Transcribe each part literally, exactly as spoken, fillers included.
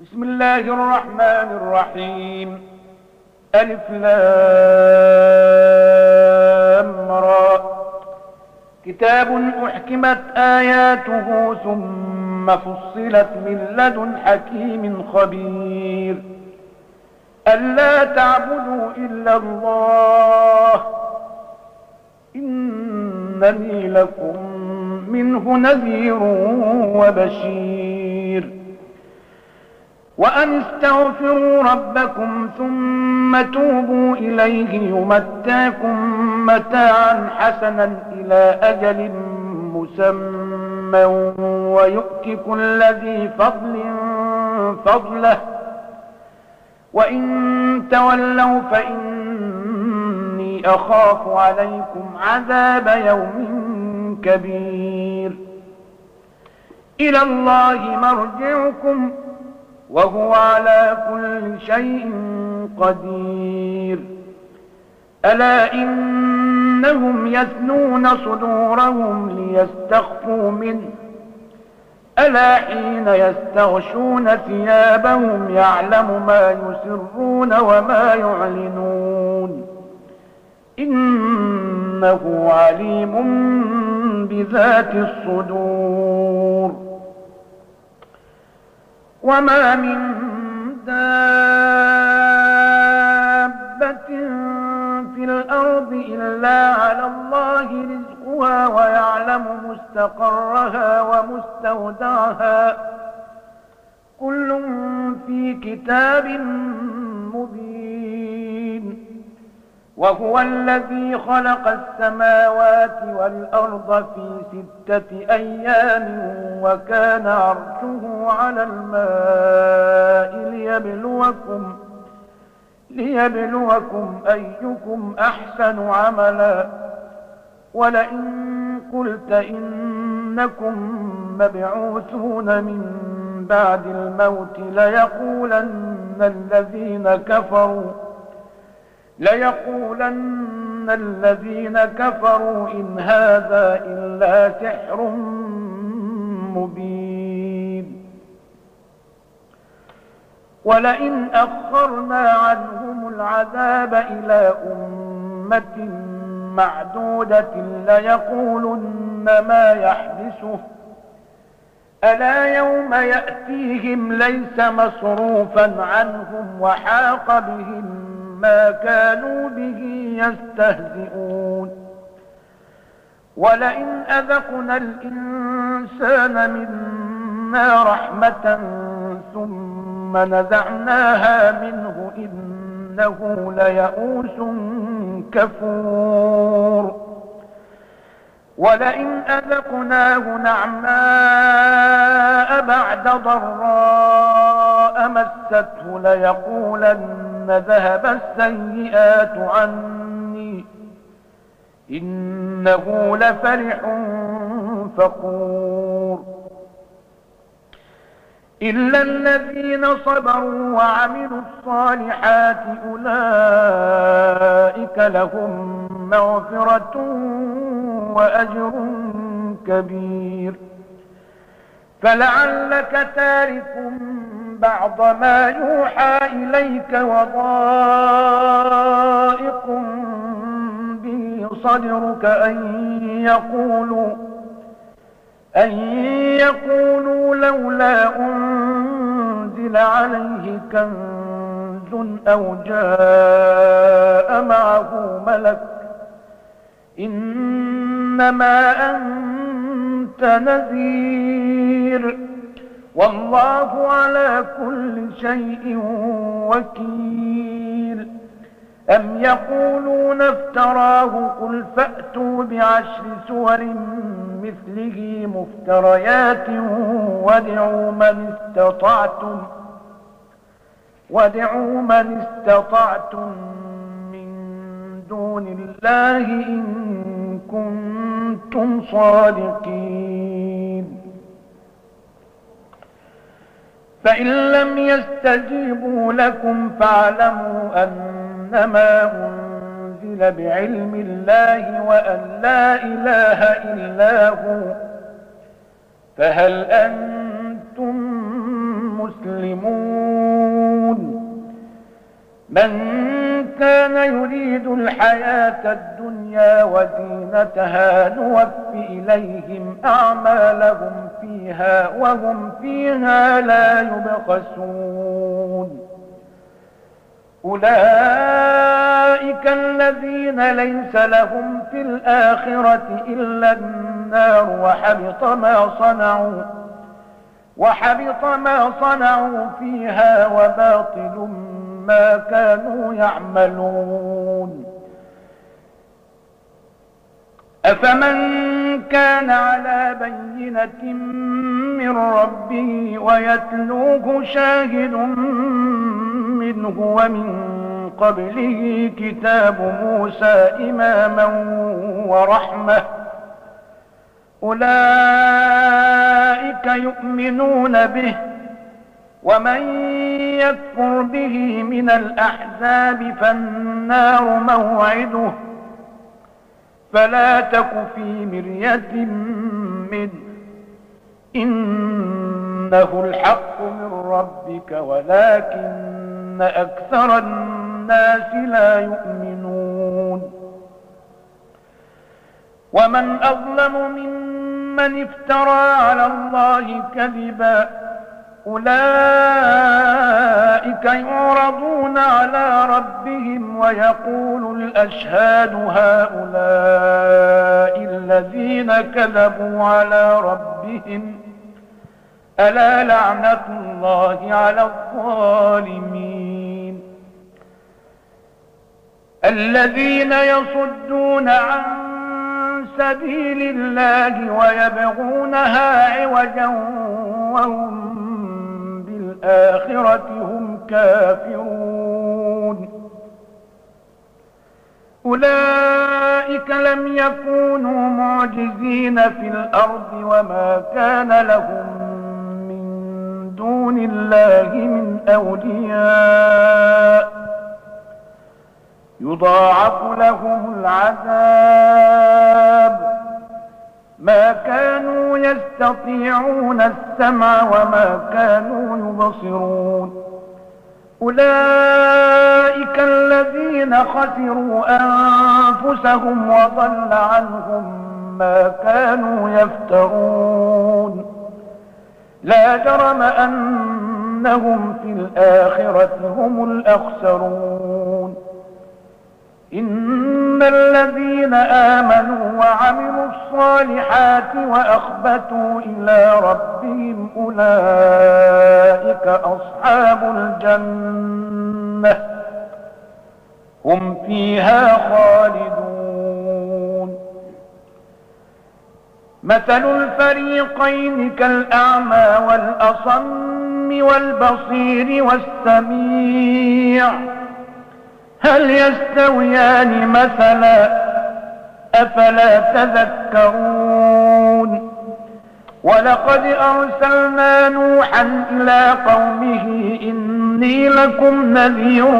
بسم الله الرحمن الرحيم. ألف لام را. كتاب أحكمت آياته ثم فصلت من لدن حكيم خبير. ألا تعبدوا إلا الله إنني لكم منه نذير وبشير. وأن استغفروا ربكم ثم توبوا إليه يمتعكم متاعا حسنا إلى أجل مسمى ويؤت كل ذي فضل فضله وإن تولوا فإني أخاف عليكم عذاب يوم كبير. إلى الله مرجعكم وهو على كل شيء قدير. ألا إنهم يثنون صدورهم ليستخفوا منه ألا حين يستغشون ثيابهم يعلم ما يسرون وما يعلنون إنه عليم بذات الصدور. وما من دابة في الأرض إلا على الله رزقها ويعلم مستقرها ومستودعها كل في كتاب مبين. وهو الذي خلق السماوات والأرض في ستة أيام وكان عرشه على الماء ليبلوكم, ليبلوكم أيكم أحسن عملا. ولئن قلت إنكم مبعوثون من بعد الموت ليقولن الذين كفروا ليقولن الذين كفروا إن هذا إلا سحر مبين. ولئن أخرنا عنهم العذاب إلى أمة معدودة ليقولن ما يحبسه ألا يوم يأتيهم ليس مصروفا عنهم وحاق بهم ما كانوا به يستهزئون. ولئن أذقنا الإنسان منا رحمة ثم نزعناها منه إنه ليئوس كفور. ولئن أذقناه نعماء بعد ضراء مسته ليقولن ذهب السيئات عني إنه لفرح فخور. إلا الذين صبروا وعملوا الصالحات أولئك لهم مغفرة وأجر كبير. فلعلك تارك بعض ما يوحى إليك وضائق به صدرك أن يقولوا أن يقولوا لولا أنزل عليه كنز أو جاء معه ملك إنما أنت نذير والله على كل شيء وكيل. أم يقولون افتراه قل فأتوا بعشر سور مثله مفتريات وادعوا من استطعتم وادعوا من استطعتم من دون الله إن كنتم صادقين. فإن لم يستجيبوا لكم فاعلموا أنما أنزل بعلم الله وأن لا إله إلا هو فهل أنتم مسلمون؟ من كان يريد الحياة الدنيا وزينتها نوفي إليهم أعمالهم فيها وهم فيها لا يبخسون. أولئك الذين ليس لهم في الآخرة إلا النار وحبط ما صنعوا وحبط ما صنعوا فيها وباطل ما كانوا يعملون. أفمن كان على بينة من ربه ويتلوه شاهد منه ومن قبله كتاب موسى إماما ورحمة أولئك يؤمنون به، ومن يكفر به من الأحزاب فالنار موعده، فلا تك في مرية منه إنه الحق من ربك ولكن أكثر الناس لا يؤمنون. ومن أظلم ممن افترى على الله كذبا أولئك يعرضون على ربهم ويقول الأشهاد هؤلاء الذين كذبوا على ربهم ألا لعنة الله على الظالمين. الذين يصدون عن سبيل الله ويبغونها عوجا وهم بالآخرة هم كافرون. أولئك لم يكونوا معجزين في الأرض وما كان لهم من دون الله من أولياء يضاعف لهم العذاب ما كانوا يستطيعون السمع وما كانوا يبصرون. أولئك الذين خسروا أنفسهم وضل عنهم ما كانوا يفترون. لا جرم أنهم في الآخرة هم الأخسرون. إن الذين آمنوا وعملوا الصالحات وأخبتوا إلى ربهم أولئك أصحاب الجنة هم فيها خالدون. مثل الفريقين كالأعمى والأصم والبصير والسميع هل يستويان مثلا أفلا تذكرون. ولقد أرسلنا نوحا إلى قومه إني لكم نذير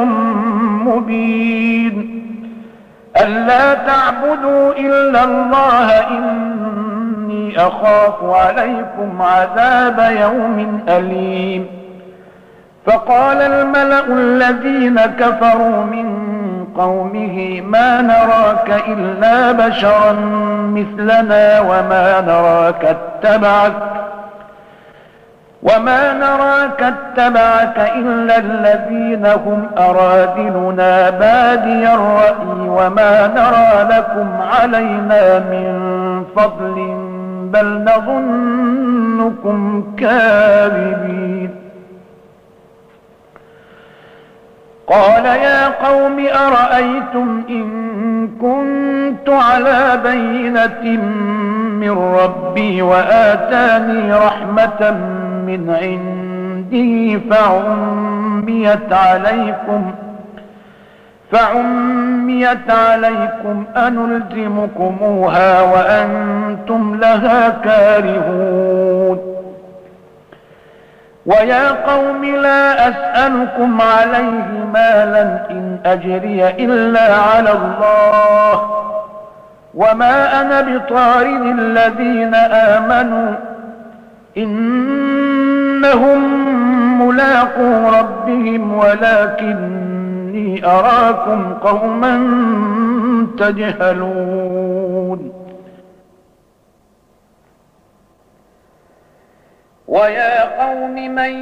مبين ألا تعبدوا إلا الله إني أخاف عليكم عذاب يوم أليم. فقال الملأ الذين كفروا من قومه ما نراك إلا بشرا مثلنا وما نراك اتبعك وما نراك اتبعك إلا الذين هم أراذلنا بادي الرأي وما نرى لكم علينا من فضل بل نظنكم كاذبين. قال يا قوم أرأيتم إن كنت على بينة من ربي وآتاني رحمة من عنده فعميت عليكم فعميت عليكم أنلزمكموها وأنتم لها كارهون. ويا قوم لا أسألكم عليه مالا إن أجري إلا على الله وما أنا بطارد الذين آمنوا إنهم ملاقو ربهم ولكني إني أراكم قوما تجهلون ويا قوم من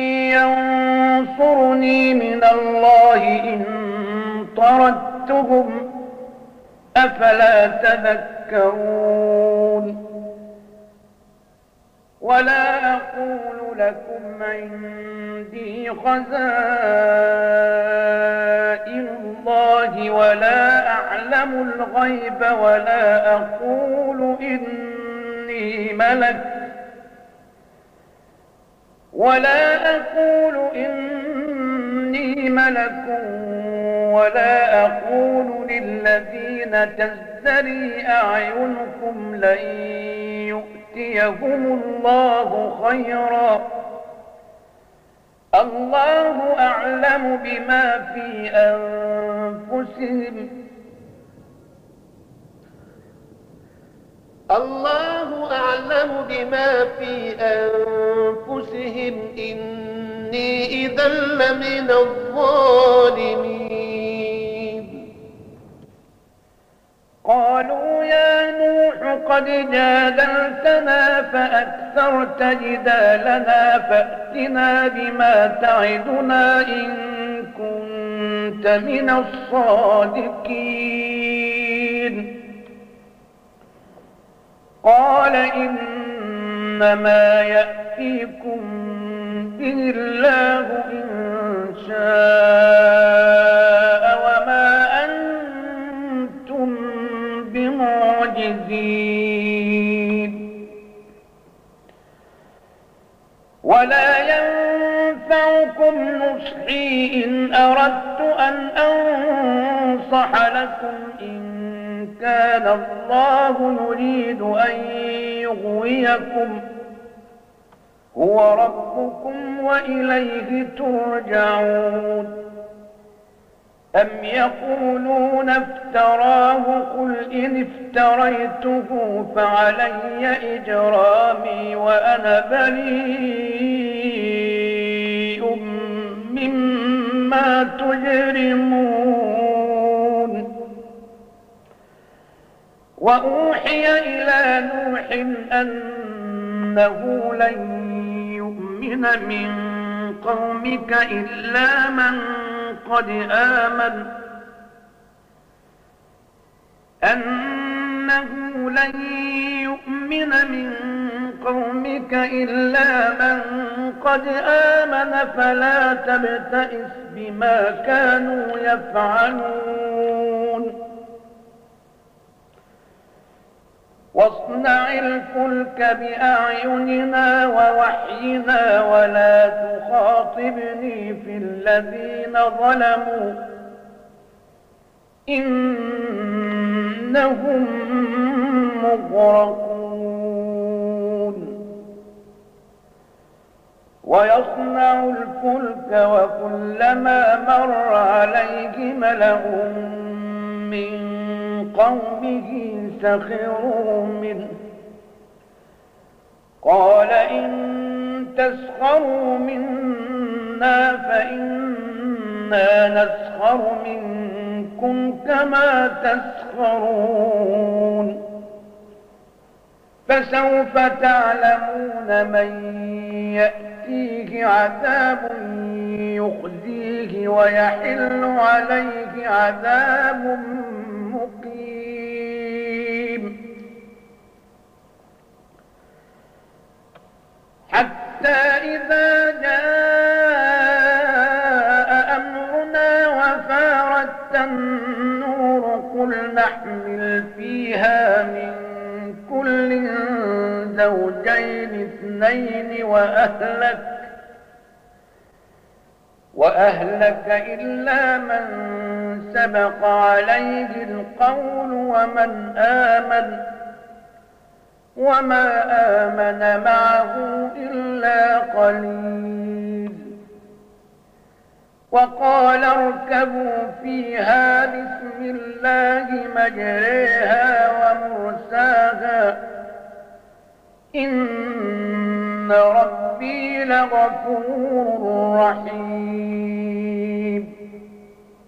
ينصرني من الله إن طردتهم أفلا تذكرون ولا أقول لكم عندي خزائن الله ولا أعلم الغيب ولا أقول إني ملك ولا أقول إني ملك ولا أقول للذين تزدري أعينكم لن يؤتيهم الله خيرا الله أعلم بما في أنفسهم الله أعلم بما في أنفسهم إني إذا لمن الظالمين قالوا يا نوح قد جادلتنا فأكثرت جدالنا فأتنا بما تعدنا إن كنت من الصادقين قال إنما يأتيكم به الله إن شاء وما أنتم بمعجزين ولا ينفعكم نصحي إن أردت أن أنصح لكم إن كان الله يريد أن يغويكم هو ربكم وإليه ترجعون أم يقولون افتراه قل إن افتريته فعلي إجرامي وأنا بريء مما تجرمون وأوحي إلى نوح أنه لن يؤمن من قومك إلا من قد آمن أنه لن يؤمن من قومك إلا من قد آمن فلا تبتئس بما كانوا يفعلون واصنع الفلك بأعيننا ووحينا ولا تخاطبني في الذين ظلموا إنهم مغرقون ويصنع الفلك وكلما مر عليه ملأ من قومه سخروا منه قال إن تسخروا منا فإنا نسخر منكم كما تسخرون فسوف تعلمون من يأتيه عذاب يخزيه ويحل عليه عذاب مقيم حتى إذا جاء أمرنا وفارت النور قل نحمل فيها من كل زوجين اثنين وأهلك وأهلك إلا من سبق عليه القول ومن آمن وما آمن معه إلا قليل وقال اركبوا فيها بسم الله مجريها ومرساها إن ربي لغفور رحيم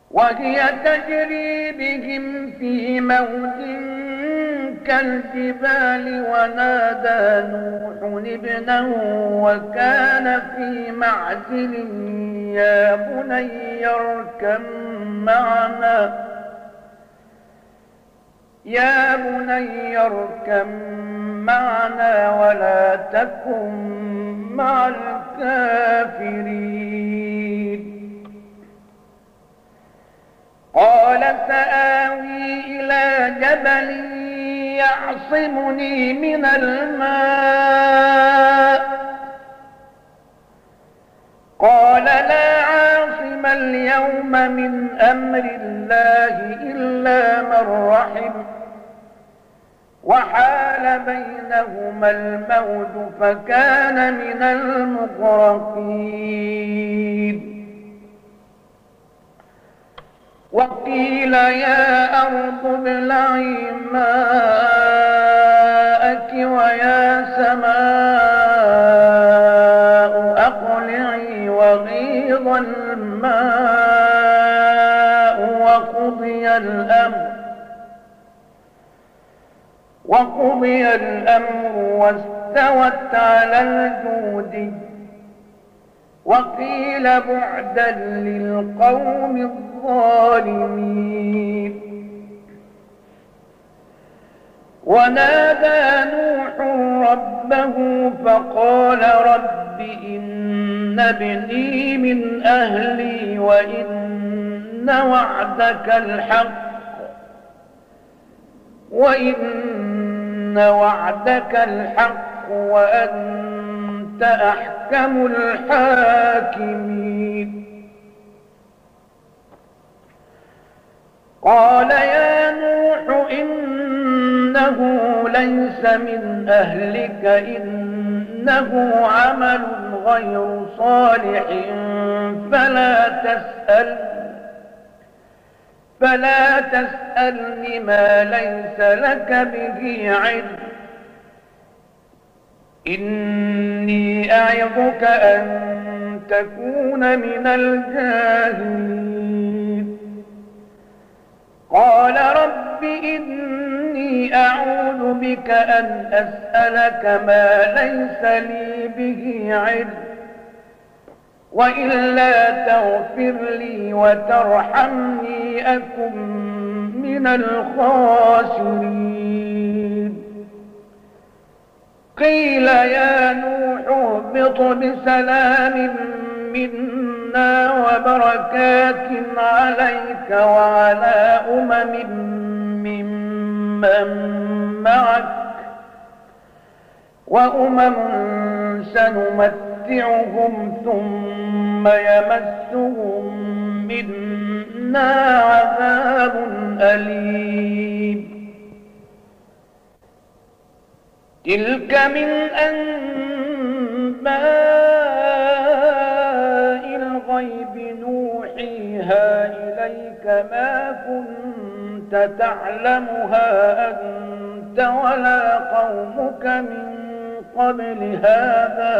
وهي تجري بهم في موج كالجبال ونادى نوح ابنه وكان في معزل يا بني اركب معنا يا بني اركب معنا ولا تكن مع الكافرين قال سآوي إلى جبل يعصمني من الماء قال لا عاصم اليوم من أمر الله إلا من رحم وحال بينهما الموج فكان من المغرقين وقيل يا أرض ابلعي ماءك ويا سماء أقلعي وغيض الماء وقضي الأمر وقضي الأمر واستوت على الجود وقيل بعدا للقوم الظالمين ونادى نوح ربه فقال رب إن ابني من أهلي وإن وعدك الحق وإن وعدك الحق وأنت أحكم الحاكمين قال يا نوح إنه ليس من أهلك إنه عمل غير صالح فلا تسأل فلا تسألني ما ليس لك به علم إني أعظك أن تكون من الجاهلين قال رب إني أعوذ بك أن أسألك ما ليس لي به علم وإلا تغفر لي وترحمني أكن من الخاسرين قيل يا نوح اهبط بسلام منا وبركات عليك وعلى أمم ممن معك وأمم سنمتعهم ثم يمسهم منا عذاب أليم تلك من أنباء الغيب نوحيها إليك ما كنت تعلمها أنت ولا قومك من قبل هذا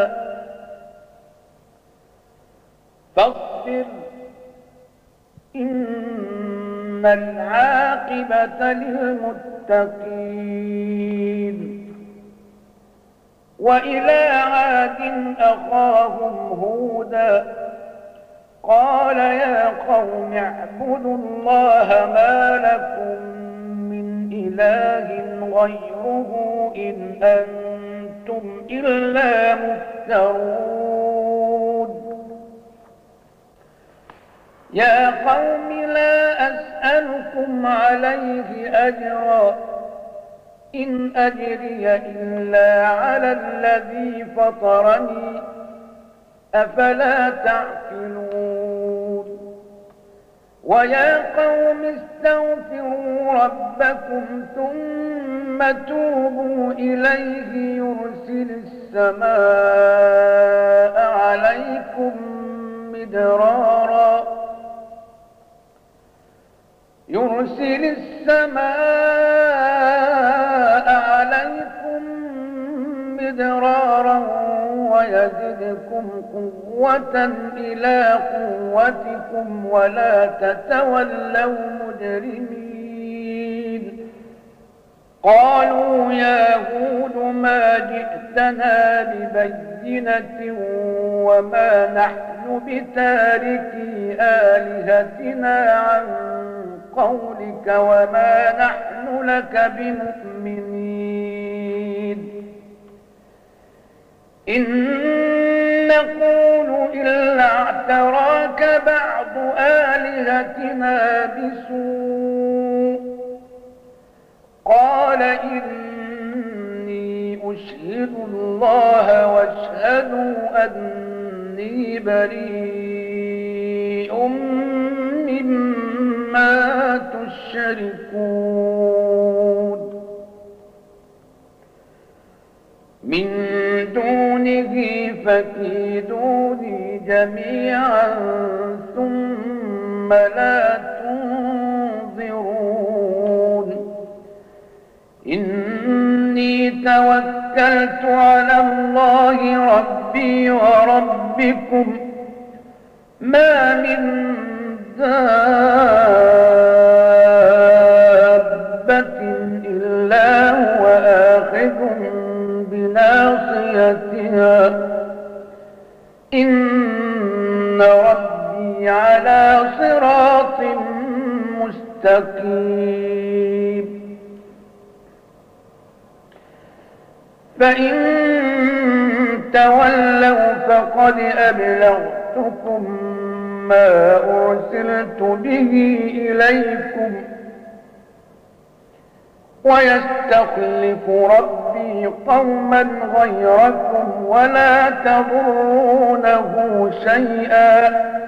فاصبر إن العاقبة للمتقين وإلى عاد أخاهم هودا قال يا قوم اعبدوا الله ما لكم من إله غيره إن أنتم إلا مفترون يا قوم لا أسألكم عليه أجرا إن أجري إلا على الذي فطرني أفلا تعقلون ويا قوم استغفروا ربكم ثم توبوا إليه يرسل السماء عليكم مدرارا يرسل السماء عليكم مدرارا ويزدكم قوة إلى قوتكم ولا تتولوا مجرمين. قالوا يا هود ما جئتنا ببينة وما نحن بتاركي آلهتنا عن قولك وما نحن لك بمؤمنين. إن نقول إلا اعتراك بعض آلهتنا بسوء. قال إني أشهد الله واشهدوا أني بريء مما تشركون من دونه فكيدوني جميعا ثم لا تنظرون. إني توكلت على الله ربي وربكم ما من دابة إلا هو آخذ بناصيتها إن ربي على صراط مستقيم. فإن تولوا فقد أبلغتكم ما أرسلت به إليكم ويستخلف ربي قوما غيركم ولا تضرونه شيئا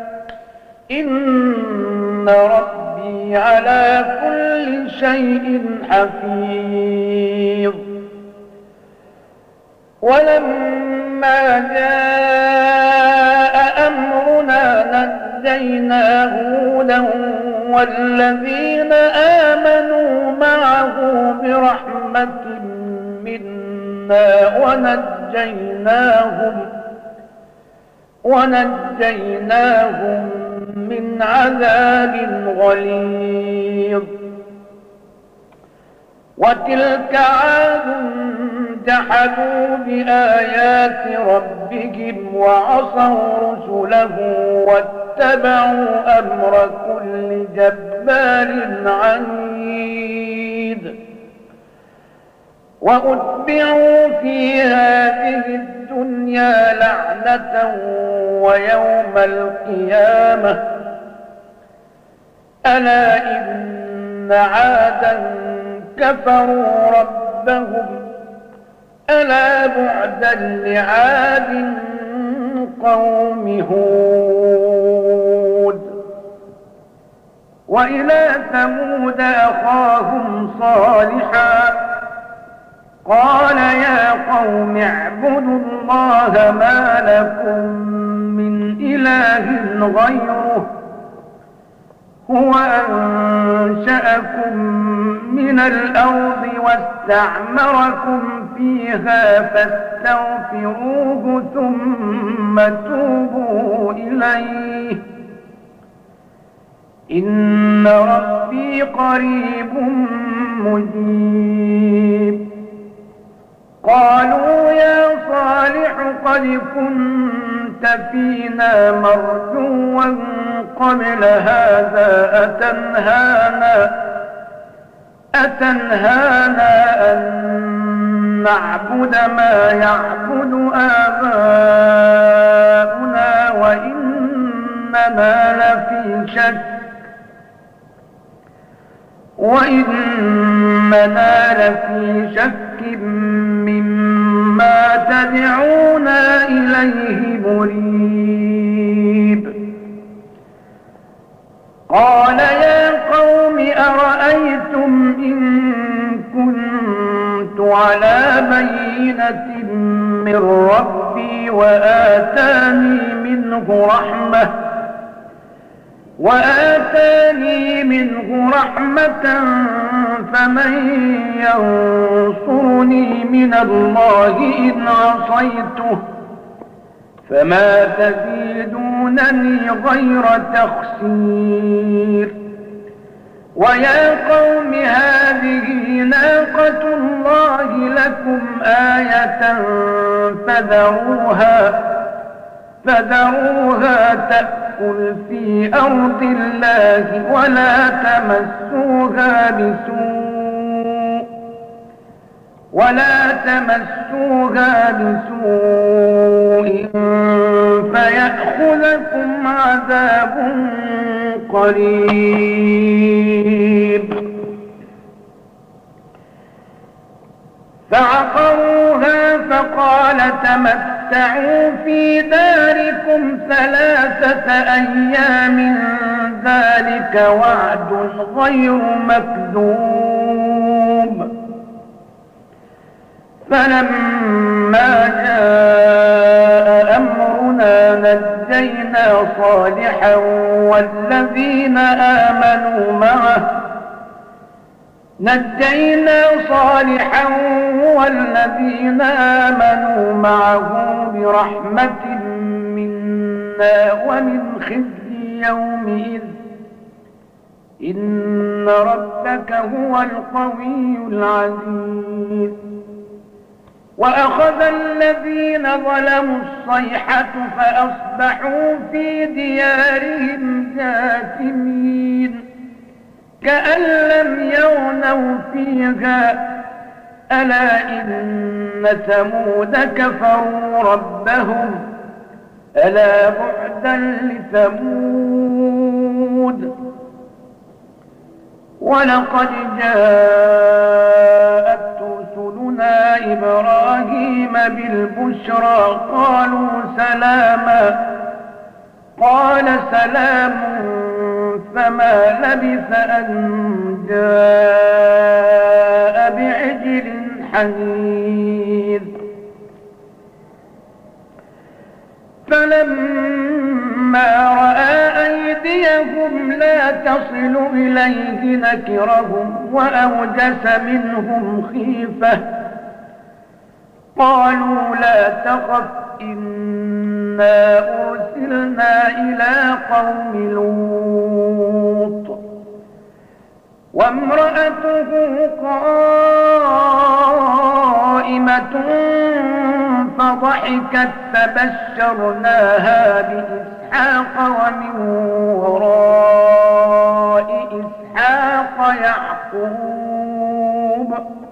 إن ربي على كل شيء حفيظ. ولما جاء أمرنا نجينا هودا والذين آمنوا معه برحمة منا ونجيناهم ونجيناهم من عذاب غليظ. وتلك عاد جحدوا بآيات ربهم وعصوا رسله واتبعوا أمر كل جبار عنيد. وأتبعوا في هذه الدنيا لعنة ويوم القيامة ألا إن عادا كفروا ربهم ألا بعدا لعاد قوم هود. وإلى ثمود أخاهم صالحا قال يا قوم اعبدوا الله ما لكم من إله غيره هو أنشأكم من الأرض واستعمركم فيها فاستغفروه ثم توبوا إليه إن ربي قريب مجيب. قالوا يا صالح قد كنت فينا مرجوا قبل هذا أتنهانا أتنهانا أن نعبد ما يعبد آباؤنا وإننا لفي شك وإننا لفي شك مما تدعونا إليه مريب. قال يا قوم أرأيتم إن كنت على بينة من ربي وآتاني منه رحمة وآتاني منه رحمة فمن ينصرني من الله إن عصيته فما تزيدونني غير تخسير. ويا قوم هذه ناقة الله لكم آية فذروها فذروها تأكل في أرض الله ولا تمسوها بسوء ولا تمسوها بسوء فيأخذكم عذاب قريب. فعقروها فقال تمتعوا في داركم ثلاثة أيام ذلك وعد غير مكذوب. فلما جاء أمرنا نجينا صالحا والذين آمنوا معه نجينا صالحا والذين آمنوا معه برحمة منا ومن خزي يومئذ إن ربك هو القوي العزيز. وأخذ الذين ظلموا الصيحة فأصبحوا في ديارهم جاثمين كأن لم يغنوا فيها ألا إن ثمود كفروا ربهم ألا بعدا لثمود. ولقد جاءت رسلنا إبراهيم بالبشرى قالوا سلاما قال سلام فما لبث أن جاء بعجل حنيذ. فلما رأى أيديهم لا تصل إليه نكرهم وأوجس منهم خيفة قالوا لا تخف إنا أرسلنا إلى قوم لوط وامرأته قائمة فضحكت فبشرناها بإسحاق ومن وراء إسحاق يعقوب.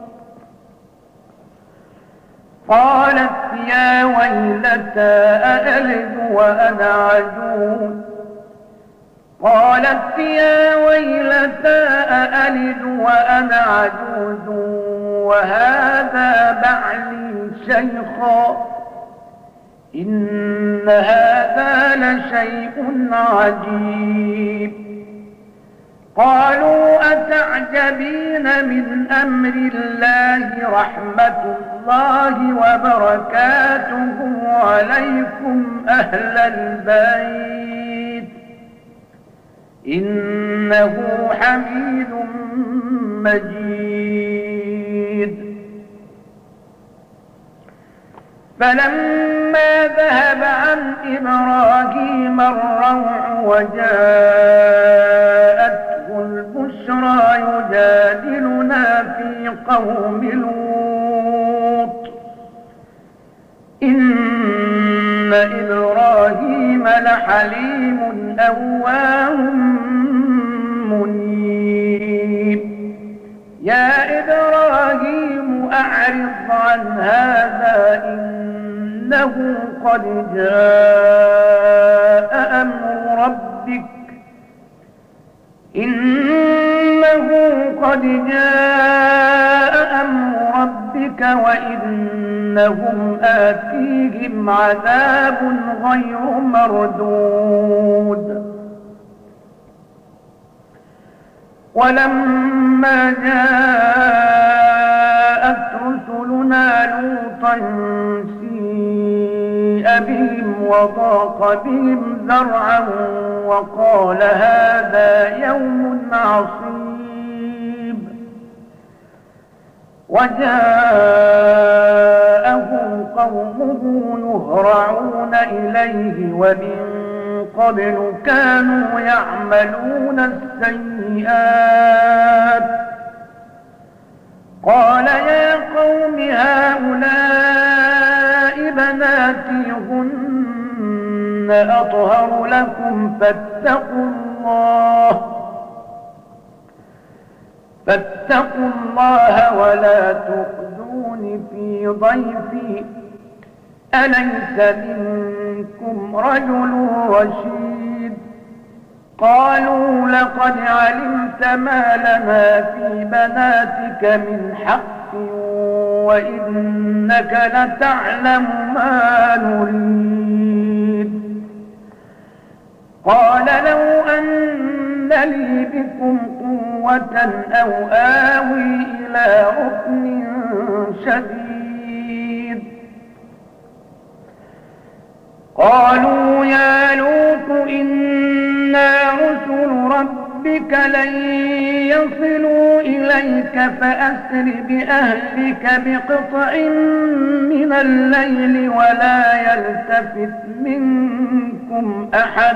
قالت يا ويلتى أألد وأنا عجوز قالت يا ويلتى أألد وأنا عجوز وهذا بعلي شيخا إن هذا لشيء عجيب. قالوا أتعجبين من أمر الله رحمة الله وبركاته عليكم أهل البيت إنه حميد مجيد. فلما ذهب عن إبراهيم الروع وجاءته البشرى يجادلنا في قوم لوط إن إبراهيم لحليم أواه منيب. يا إبراهيم أعرض عن هذا إنه قد جاء أمر ربك إنه قد جاء أمر ربك وإنهم آتيهم عذاب غير مردود. ولما جاءت رسلنا لوطا سيء بهم وضاق بهم ذرعا وقال هذا يوم عصيب. وجاءه قومه يهرعون إليه ومن قبل كانوا يعملون السيئات قال يا قوم هؤلاء بناتي هن أطهر لكم فاتقوا الله فاتقوا الله ولا تخزون في ضيفي أليس منكم رجل رشيد قالوا لقد علمت ما لنا في بناتك من حق وإنك لتعلم ما نريد قال لو أن لي بكم قوة أو آوي إلى ركن شديد قالوا يا لوط إنا رسل ربك لن يصلوا إليك فأسر بأهلك بقطع من الليل ولا يلتفت منكم أحد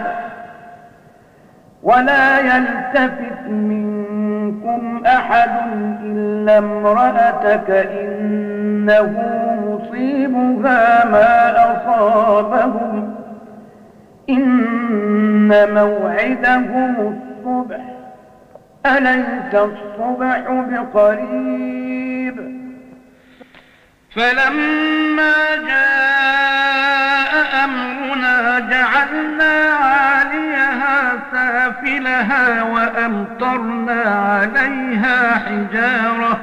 ولا يلتفت منكم أحد إلا امرأتك إنه مصيبها ما أصابهم إن موعدهم الصبح أليس الصبح بقريب فلما جاء أمرنا جعلنا عاليها سافلها وأمطرنا عليها حجارة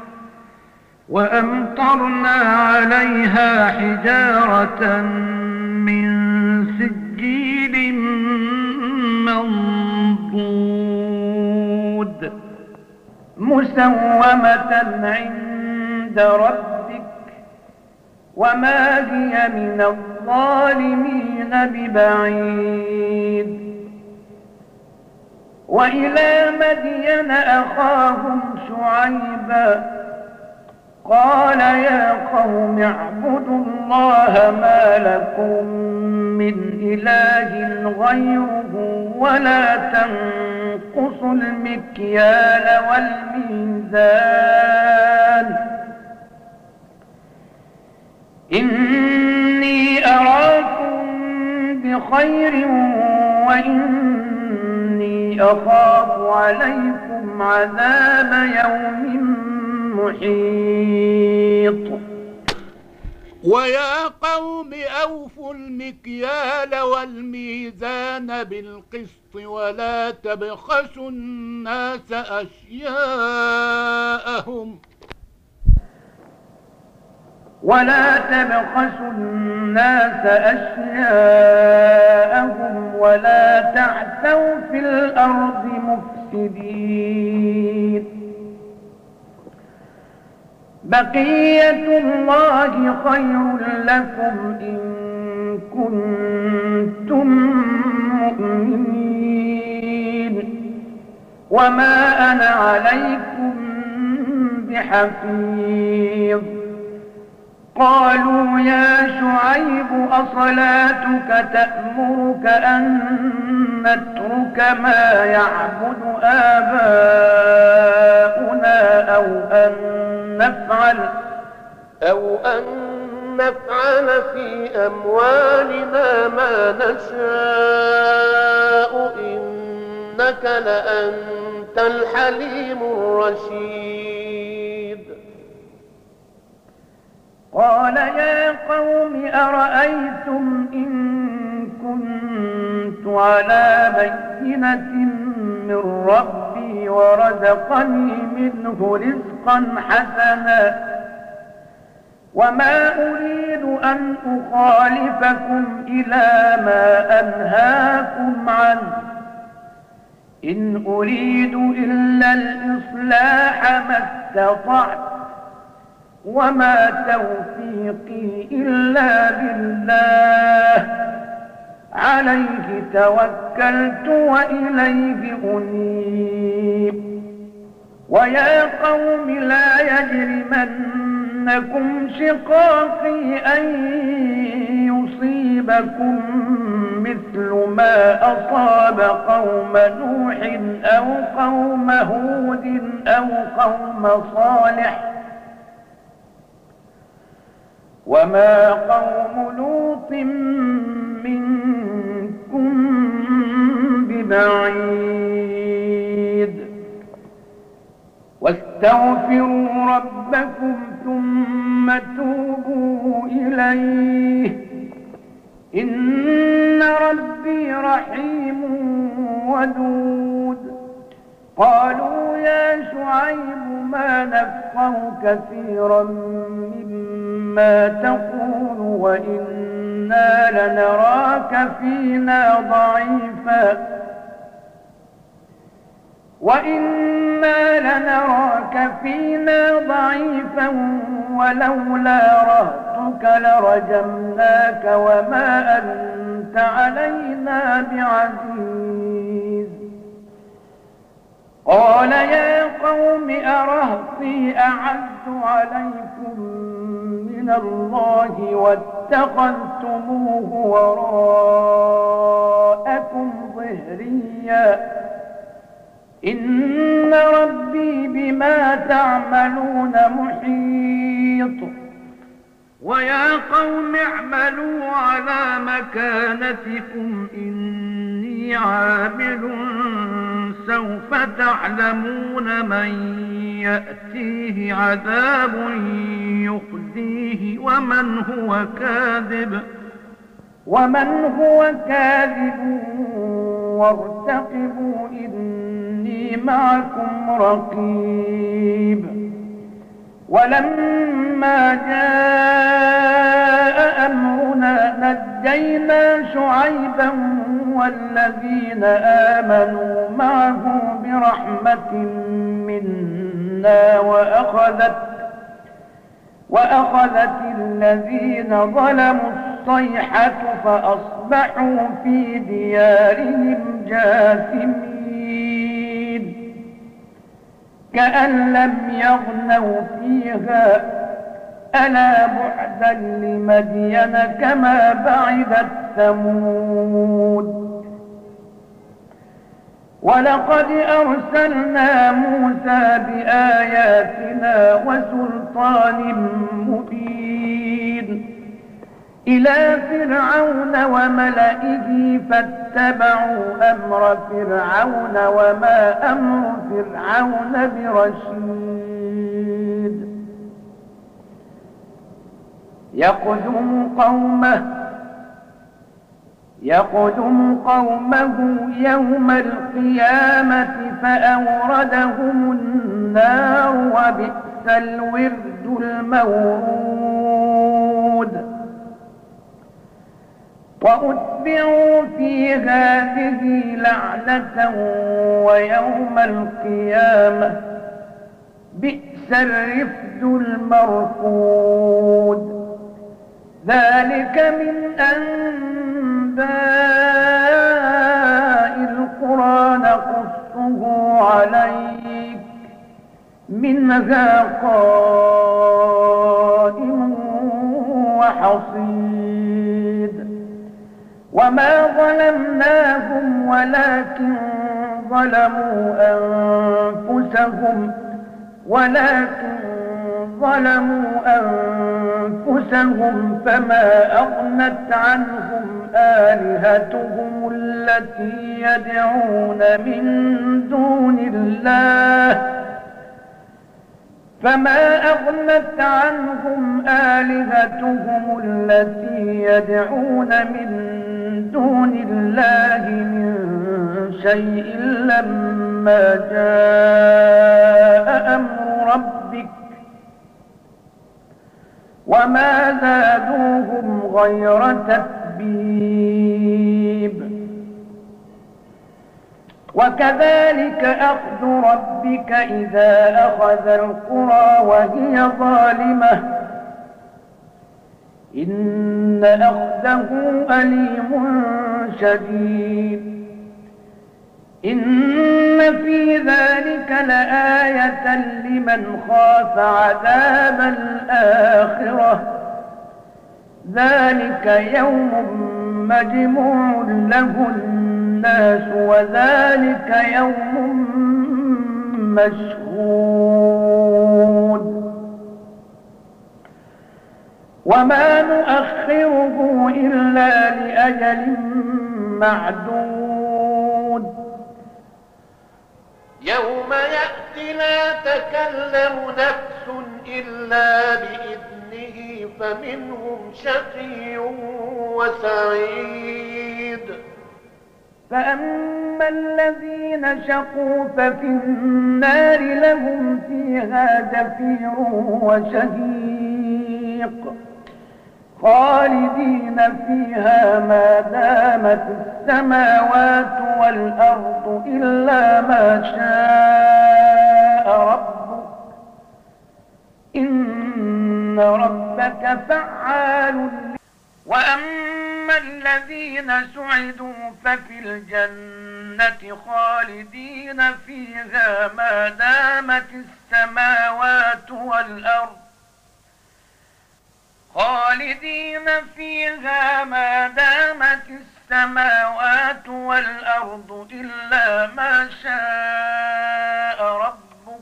وأمطرنا عليها حجارة من سجيل منضود مسومة عند ربك وما هي من الظالمين ببعيد وإلى مدين أخاهم شعيبا قال يا قوم اعبدوا الله ما لكم من إله غيره ولا تنقصوا المكيال والميزان إني أراكم بخير وإني أخاف عليكم عذاب يوم محيط ويا قوم أوفوا المكيال والميزان بالقسط ولا تبخسوا الناس أشياءهم ولا تبخسوا الناس أشياءهم ولا تعثوا في الأرض مفسدين بقية الله خير لكم إن كنتم مؤمنين وما أنا عليكم بحفيظ قالوا يا شعيب أصلاتك تأمرك أن نترك ما يعبد آباؤنا أو أن نفعل أو أن نفعل في أموالنا ما نشاء إنك لأنت الحليم الرشيد قال يا قوم أرأيتم إن كنت على بينة من ربي ورزقني منه رزقا حسنا وما أريد أن أخالفكم إلى ما أنهاكم عنه إن أريد إلا الإصلاح ما استطعت وما توفيقي إلا بالله عليه توكلت وإليه أنيب ويا قوم لا يجرمن يغرنكم شقاقي أن يصيبكم مثل ما أصاب قوم نوح أو قوم هود أو قوم صالح وما قوم لوط منكم ببعيد واستغفروا ربكم ثم توبوا إليه إن ربي رحيم ودود. قالوا يا شعيب ما نفقه كثيرا مما تقول وإنا لنراك فينا ضعيفا وإنا لنراك فينا ضعيفا ولولا رهطك لرجمناك وما أنت علينا بعزيز. قال يا قوم أرهطي أعز عليكم من الله واتخذتموه وراءكم ظهريا إن ربي بما تعملون محيط. ويا قوم اعملوا على مكانتكم إني عامل سوف تعلمون من يأتيه عذاب يخزيه ومن هو كاذب ومن هو كاذب وارتقبوا إني معكم رقيب. ولما جاء أمرنا نجينا شعيبا والذين آمنوا معه برحمة منا وأخذت, وأخذت الذين ظلموا الصيحة فأصبحوا في ديارهم جاثمين كأن لم يغنوا فيها ألا بعدا لمدين كما بعدت ثمود. ولقد أرسلنا موسى بآياتنا وسلطان مبين إلى فرعون وملئه فاتبعوا أمر فرعون وما أمر فرعون برشيد. يقدم قومه يقدم قومه يوم القيامة فأوردهم النار وبئس الورد المورود. وأتبعوا في هذه لعنة ويوم القيامة بئس الرفد المرفود. ذلك من أنباء القرى نقصه عليك منها قائم وحصيد. وما ظلمناهم ولكن ظلموا أنفسهم ولكن ظلموا أنفسهم فما أغنت عنهم آلهتهم التي يدعون من دون الله فما أغنت عنهم آلهتهم التي يدعون من دون الله من شيء لما جاء أمر ربك وما زادوهم غير تتبيب. وكذلك أخذ ربك إذا أخذ القرى وهي ظالمة إن أخذه أليم شديد. إن في ذلك لآية لمن خاف عذاب الآخرة ذلك يوم مجموع له الناس وذلك يوم مشهود وما نؤخره إلا لأجل معدود يوم يأتي لا تكلم نفس إلا بإذنه فمنهم شقي وسعيد فأما الذين شقوا ففي النار لهم فيها زفير وشهيق خالدين فيها ما دامت السماوات والأرض إلا ما شاء ربك إن ربك فعال. وأما الذين سعدوا ففي الجنة خالدين فيها ما دامت السماوات والأرض خالدين فيها ما دامت السماوات والأرض إلا ما شاء ربك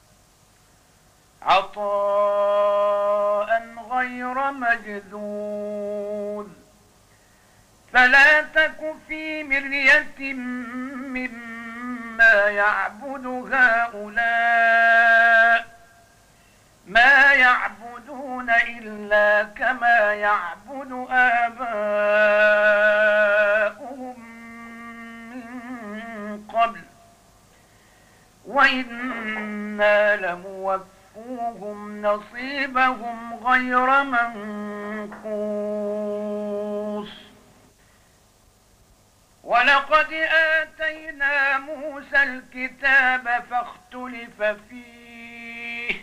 عطاء غير مجذوذ فلا تك في مرية مما يعبد هؤلاء ما يعبدون إلا كما يعبد آباؤهم من قبل وإنا لموفوهم نصيبهم غير منقوص. ولقد آتينا موسى الكتاب فاختلف فيه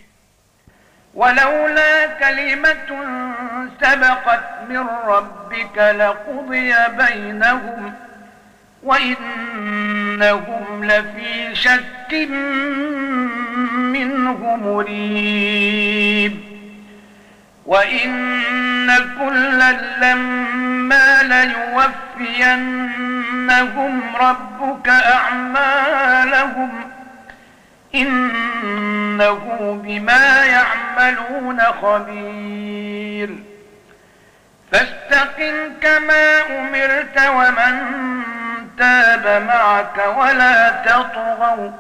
ولولا كلمة سبقت من ربك لقضي بينهم وإنهم لفي شك منه مريب. وإن كلا لما ليوفينهم ربك أعمالهم إنه بما يعملون خبير. فاستقم كما أمرت ومن تاب معك ولا تطغوا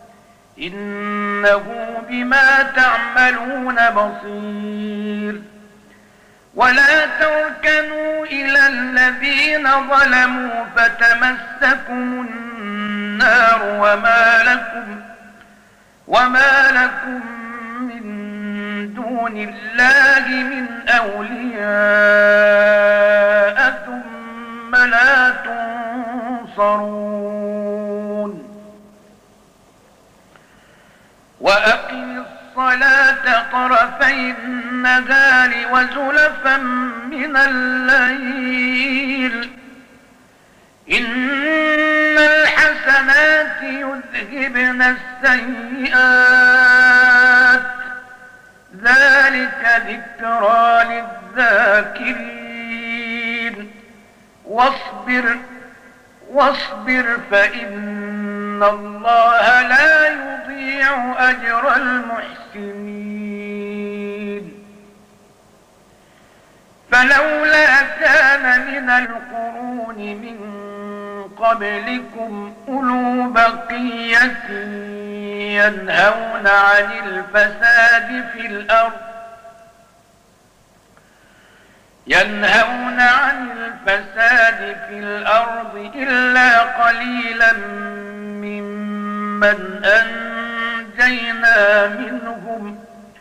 إنه بما تعملون بصير. ولا تركنوا إلى الذين ظلموا فتمسكم النار وما لكم وما لكم من دون الله من أولياء ثم لا تنصرون. وأقم الصلاة طرفي النهار وزلفا من الليل إن الحسنات يذهبن السيئات ذلك ذكرى للذاكرين. واصبر واصبر فإن الله لا يضيع أجر المحسنين. فلولا كان من القرون من قبلكم أولو بقية ينهون عن الفساد في الأرض ينهون عن الفساد في الأرض إلا قليلا ممن أنجينا منهم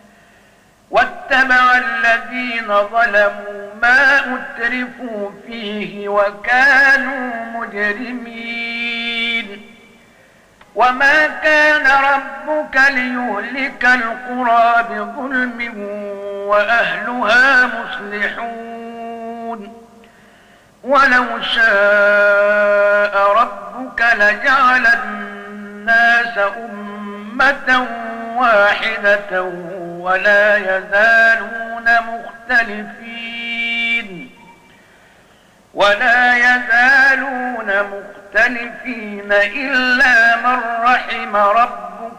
واتبع الذين ظلموا ما أترفوا فيه وكانوا مجرمين. وما كان ربك ليهلك القرى بظلم وأهلها مصلحون. ولو شاء ربك لجعل الناس أمة واحدة ولا يزالون مختلفين ولا يزالون مختلفين إلا من رحم ربك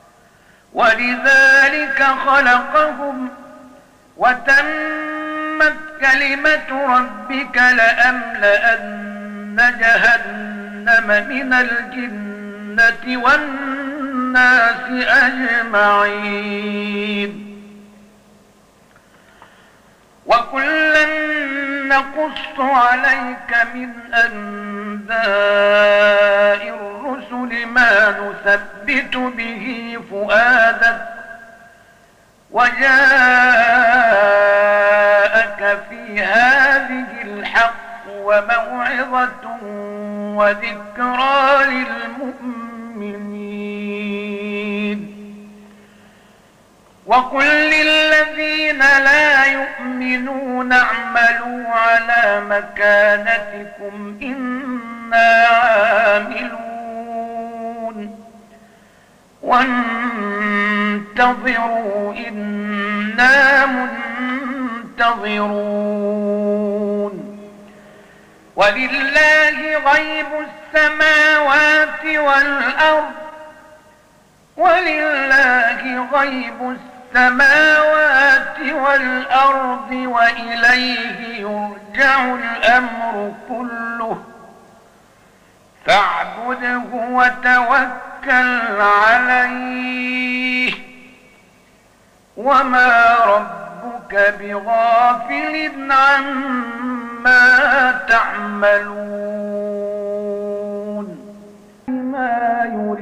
ولذلك خلقهم وتمت كلمة ربك لأملأن جهنم من الجنة والناس أجمعين وكلا نقص عليك من أنباء الرسل ما نثبت به فؤادك وجاءك في هذه الحق وموعظة وذكرى للمؤمنين وقل للذين لا يؤمنون اعملوا على مكانتكم إنا عاملون وانتظروا إنا منتظرون ولله غيب السماوات والأرض ولله غيب السماوات والأرض وإليه يرجع الأمر كله فاعبده وتوكل عليه وما ربك بغافل عما تعملون ما